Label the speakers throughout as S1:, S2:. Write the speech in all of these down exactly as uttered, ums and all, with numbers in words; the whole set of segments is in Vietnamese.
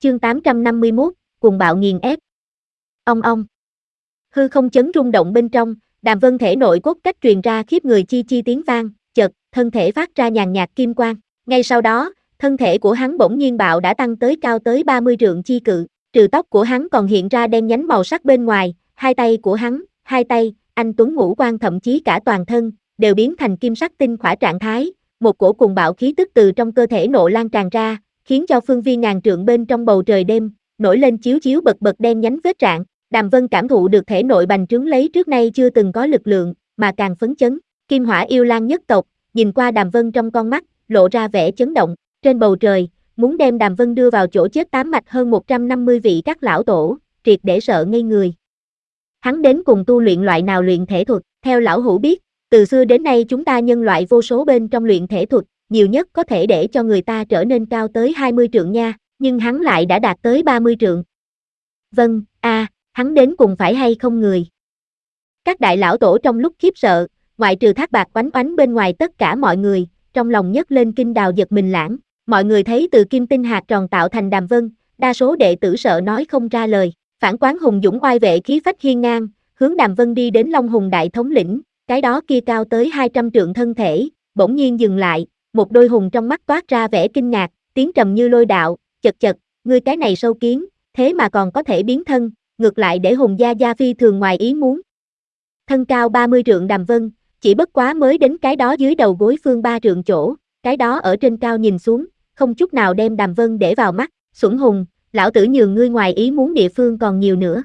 S1: Chương tám trăm năm mươi mốt, cuồng bạo nghiền ép. Ong ong. Hư không chấn rung động bên trong, Đàm Vân thể nội cốt cách truyền ra khiếp người chi chi tiếng vang, chợt, thân thể phát ra nhàn nhạt kim quang. Ngay sau đó, thân thể của hắn bỗng nhiên bạo đã tăng tới cao tới ba mươi trượng chi cự, trừ tóc của hắn còn hiện ra đen nhánh màu sắc bên ngoài, hai tay của hắn, hai tay, anh tuấn ngũ quan thậm chí cả toàn thân, đều biến thành kim sắc tinh khỏa trạng thái, một cổ cuồng bạo khí tức từ trong cơ thể nộ lan tràn ra, khiến cho phương viên ngàn trượng bên trong bầu trời đêm, nổi lên chiếu chiếu bật bật đen nhánh vết rạn. Đàm Vân cảm thụ được thể nội bành trướng lấy trước nay chưa từng có lực lượng, mà càng phấn chấn. Kim Hỏa Yêu Lang nhất tộc, nhìn qua Đàm Vân trong con mắt, lộ ra vẻ chấn động. Trên bầu trời, muốn đem Đàm Vân đưa vào chỗ chết tám mạch hơn một trăm năm mươi vị các lão tổ, triệt để sợ ngây người. Hắn đến cùng tu luyện loại nào luyện thể thuật? Theo lão hữu biết, từ xưa đến nay chúng ta nhân loại vô số bên trong luyện thể thuật, nhiều nhất có thể để cho người ta trở nên cao tới hai mươi trượng nha, nhưng hắn lại đã đạt tới ba mươi trượng. Vâng, a, à, hắn đến cùng phải hay không người? Các đại lão tổ trong lúc khiếp sợ, ngoại trừ Thác Bạt Oánh Oánh bên ngoài tất cả mọi người, trong lòng nhấc lên kinh đào giật mình lãng. Mọi người thấy từ kim tinh hạt tròn tạo thành Đàm Vân, đa số đệ tử sợ nói không ra lời. Phản Quán hùng dũng oai vệ khí phách hiên ngang, hướng Đàm Vân đi đến Long Hùng đại thống lĩnh, cái đó kia cao tới hai trăm trượng thân thể, bỗng nhiên dừng lại, một đôi hùng trong mắt toát ra vẻ kinh ngạc, tiếng trầm như lôi đạo, chật chật, ngươi cái này sâu kiến, thế mà còn có thể biến thân, ngược lại để Hùng gia gia phi thường ngoài ý muốn. Thân cao ba mươi trượng Đàm Vân, chỉ bất quá mới đến cái đó dưới đầu gối phương ba trượng chỗ, cái đó ở trên cao nhìn xuống, không chút nào đem Đàm Vân để vào mắt, xuẩn hùng, lão tử nhường ngươi ngoài ý muốn địa phương còn nhiều nữa.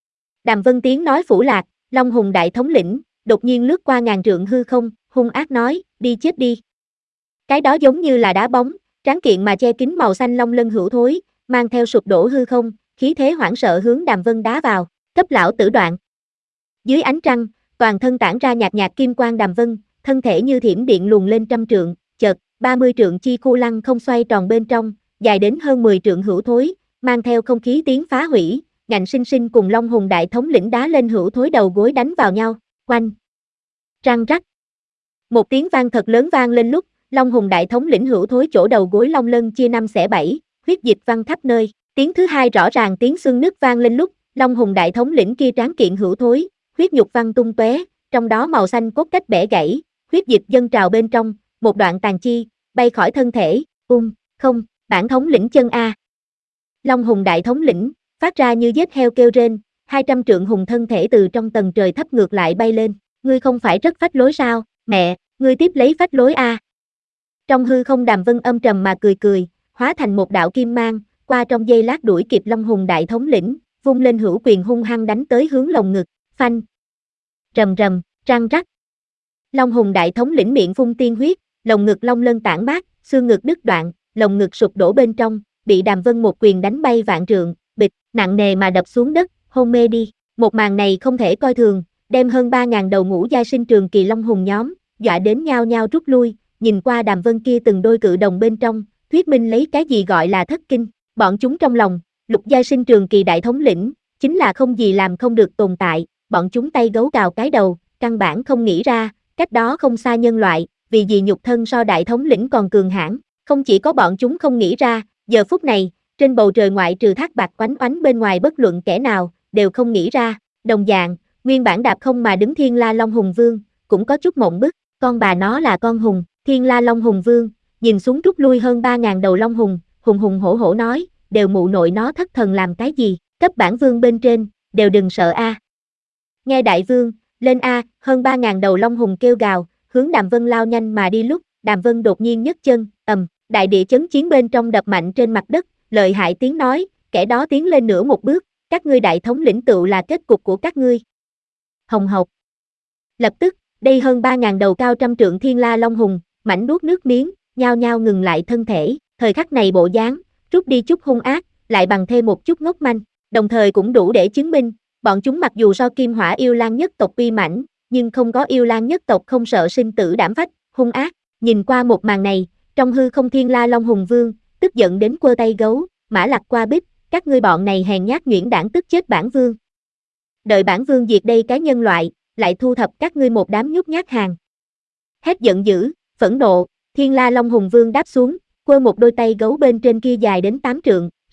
S1: Đàm Vân tiếng nói phủ lạc, Long Hùng đại thống lĩnh, đột nhiên lướt qua ngàn trượng hư không, hung ác nói, đi chết đi. Cái đó giống như là đá bóng, tráng kiện mà che kín màu xanh long lân hữu thối, mang theo sụp đổ hư không, khí thế hoảng sợ hướng Đàm Vân đá vào, cấp lão tử đoạn. Dưới ánh trăng, toàn thân tản ra nhạt nhạt kim quang Đàm Vân, thân thể như thiểm điện luồn lên trăm trượng, chợt, ba mươi trượng chi khu lăng không xoay tròn bên trong, dài đến hơn mười trượng hữu thối, mang theo không khí tiếng phá hủy, ngạnh sinh sinh cùng Long Hùng đại thống lĩnh đá lên hữu thối đầu gối đánh vào nhau, quanh. Răng rắc. Một tiếng vang thật lớn vang lên lúc, Long Hùng đại thống lĩnh hữu thối chỗ đầu gối long lân chia năm xẻ bảy, huyết dịch văng khắp nơi. Tiếng thứ hai rõ ràng tiếng xương nứt vang lên lúc, Long Hùng đại thống lĩnh kia tráng kiện hữu thối, huyết nhục văng tung tóe, trong đó màu xanh cốt cách bẻ gãy, huyết dịch dâng trào bên trong, một đoạn tàn chi, bay khỏi thân thể, ung, không, bản thống lĩnh chân a. Long Hùng đại thống lĩnh, phát ra như giết heo kêu rên, hai trăm trượng hùng thân thể từ trong tầng trời thấp ngược lại bay lên, ngươi không phải rất phách lối sao, mẹ, ngươi tiếp lấy phách lối a. Trong hư không Đàm Vân âm trầm mà cười cười, hóa thành một đạo kim mang, qua trong giây lát đuổi kịp Long Hùng đại thống lĩnh, vung lên hữu quyền hung hăng đánh tới hướng lồng ngực, phanh. Rầm rầm, răng rắc. Long Hùng đại thống lĩnh miệng phun tiên huyết, lồng ngực long lân tản mát, xương ngực đứt đoạn, lồng ngực sụp đổ bên trong, bị Đàm Vân một quyền đánh bay vạn trượng, bịch, nặng nề mà đập xuống đất, hôn mê đi. Một màn này không thể coi thường, đem hơn ba ngàn đầu ngũ giai sinh trường kỳ long hùng nhóm, dọa đến nhao nhao rút lui, nhìn qua Đàm Vân kia từng đôi cự đồng bên trong, thuyết minh lấy cái gì gọi là thất kinh, bọn chúng trong lòng, lục giai sinh trường kỳ đại thống lĩnh, chính là không gì làm không được tồn tại, bọn chúng tay gấu cào cái đầu, căn bản không nghĩ ra, cách đó không xa nhân loại, vì gì nhục thân so đại thống lĩnh còn cường hãn, không chỉ có bọn chúng không nghĩ ra, giờ phút này, trên bầu trời ngoại trừ Thác Bạt Oánh Oánh bên ngoài bất luận kẻ nào, đều không nghĩ ra, đồng dạng, nguyên bản đạp không mà đứng Thiên La Long Hùng Vương, cũng có chút mộng bức, con bà nó là con hùng, Thiên La Long Hùng Vương, nhìn xuống rút lui hơn ba ngàn đầu long hùng, hùng hùng hổ hổ nói, đều mụ nội nó thất thần làm cái gì, cấp bản vương bên trên, đều đừng sợ a. Nghe đại vương, lên a, hơn ba ngàn đầu long hùng kêu gào, hướng Đàm Vân lao nhanh mà đi lúc, Đàm Vân đột nhiên nhấc chân, ầm, đại địa chấn chiến bên trong đập mạnh trên mặt đất, lợi hại tiếng nói, kẻ đó tiến lên nửa một bước, các ngươi đại thống lĩnh tựu là kết cục của các ngươi. Hồng hộc. Lập tức, đây hơn ba ngàn đầu cao trăm trượng Thiên La Long Hùng, mảnh nuốt nước miếng, nhao nhao ngừng lại thân thể, thời khắc này bộ dáng, rút đi chút hung ác, lại bằng thêm một chút ngốc manh, đồng thời cũng đủ để chứng minh, bọn chúng mặc dù so Kim Hỏa Yêu Lang nhất tộc uy mãnh, nhưng không có Yêu Lang nhất tộc không sợ sinh tử đảm phách, hung ác. Nhìn qua một màn này, trong hư không Thiên La Long Hùng Vương, tức giận đến quơ tay gấu, mã lặc qua bích, các ngươi bọn này hèn nhát nhuyễn đảng tức chết bản vương. Đợi bản vương diệt đây cái nhân loại, lại thu thập các ngươi một đám nhút nhát hàng. Hét giận dữ, phẫn nộ, Thiên La Long Hùng Vương đáp xuống, quơ một đôi tay gấu bên trên kia dài đến tám trượng,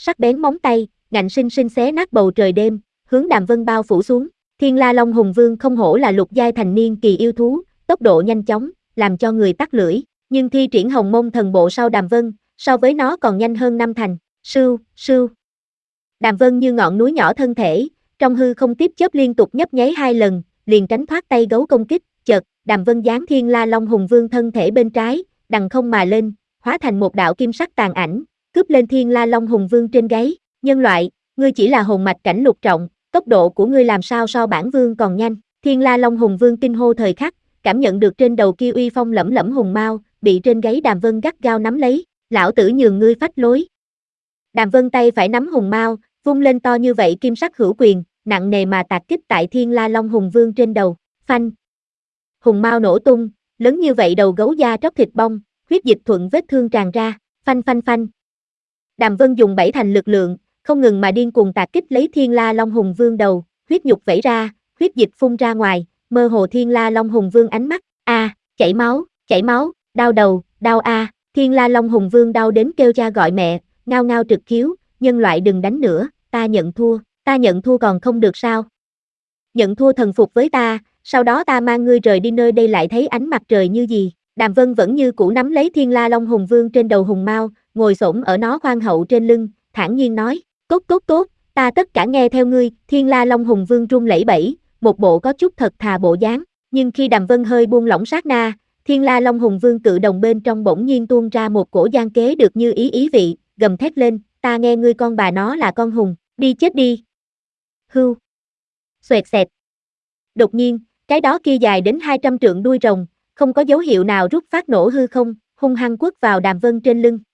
S1: sắc bén móng tay, ngạnh sinh sinh xé nát bầu trời đêm, hướng Đàm Vân bao phủ xuống. Thiên La Long Hùng Vương không hổ là lục giai thành niên kỳ yêu thú, tốc độ nhanh chóng, làm cho người tắc lưỡi, nhưng thi triển Hồng Mông Thần Bộ sau Đàm Vân, so với nó còn nhanh hơn năm thành. Sưu, sưu. Đàm Vân như ngọn núi nhỏ thân thể, trong hư không tiếp chớp liên tục nhấp nháy hai lần, liền tránh thoát tay gấu công kích, chợt, Đàm Vân giáng Thiên La Long Hùng Vương thân thể bên trái, đằng không mà lên, hóa thành một đạo kim sắc tàn ảnh, cướp lên Thiên La Long Hùng Vương trên gáy. Nhân loại, ngươi chỉ là hồn mạch cảnh lục trọng, tốc độ của ngươi làm sao so bản vương còn nhanh. Thiên La Long Hùng Vương kinh hô thời khắc, cảm nhận được trên đầu kia uy phong lẫm lẫm hùng mao, bị trên gáy Đàm Vân gắt gao nắm lấy, lão tử nhường ngươi phách lối. Đàm Vân tay phải nắm hùng mao, vung lên to như vậy kim sắc hữu quyền, nặng nề mà tạt kích tại Thiên La Long Hùng Vương trên đầu, phanh. Hùng mao nổ tung, lớn như vậy đầu gấu da tróc thịt bong, huyết dịch thuận vết thương tràn ra, phanh phanh phanh. Đàm Vân dùng bảy thành lực lượng, không ngừng mà điên cuồng tạt kích lấy Thiên La Long Hùng Vương đầu, huyết nhục vẩy ra, huyết dịch phun ra ngoài, mơ hồ Thiên La Long Hùng Vương ánh mắt, a, à, chảy máu, chảy máu, đau đầu, đau a, à. Thiên La Long Hùng Vương đau đến kêu cha gọi mẹ, ngao ngao trực khiếu, nhân loại đừng đánh nữa, ta nhận thua, ta nhận thua còn không được sao? Nhận thua thần phục với ta, sau đó ta mang ngươi rời đi nơi đây lại thấy ánh mặt trời như gì. Đàm Vân vẫn như cũ nắm lấy Thiên La Long Hùng Vương trên đầu hùng mao, ngồi xổm ở nó khoan hậu trên lưng, thản nhiên nói, tốt tốt tốt, ta tất cả nghe theo ngươi. Thiên La Long Hùng Vương run lẩy bẩy, một bộ có chút thật thà bộ dáng, nhưng khi Đàm Vân hơi buông lỏng sát na, Thiên La Long Hùng Vương cự đồng bên trong bỗng nhiên tuôn ra một cổ gian kế được như ý ý vị, gầm thét lên, ta nghe ngươi con bà nó là con hùng, đi chết đi. Hưu. Xoẹt xẹt. Đột nhiên, cái đó kia dài đến hai trăm trượng đuôi rồng, không có dấu hiệu nào rút phát nổ hư không, hung hăng quất vào Đàm Vân trên lưng.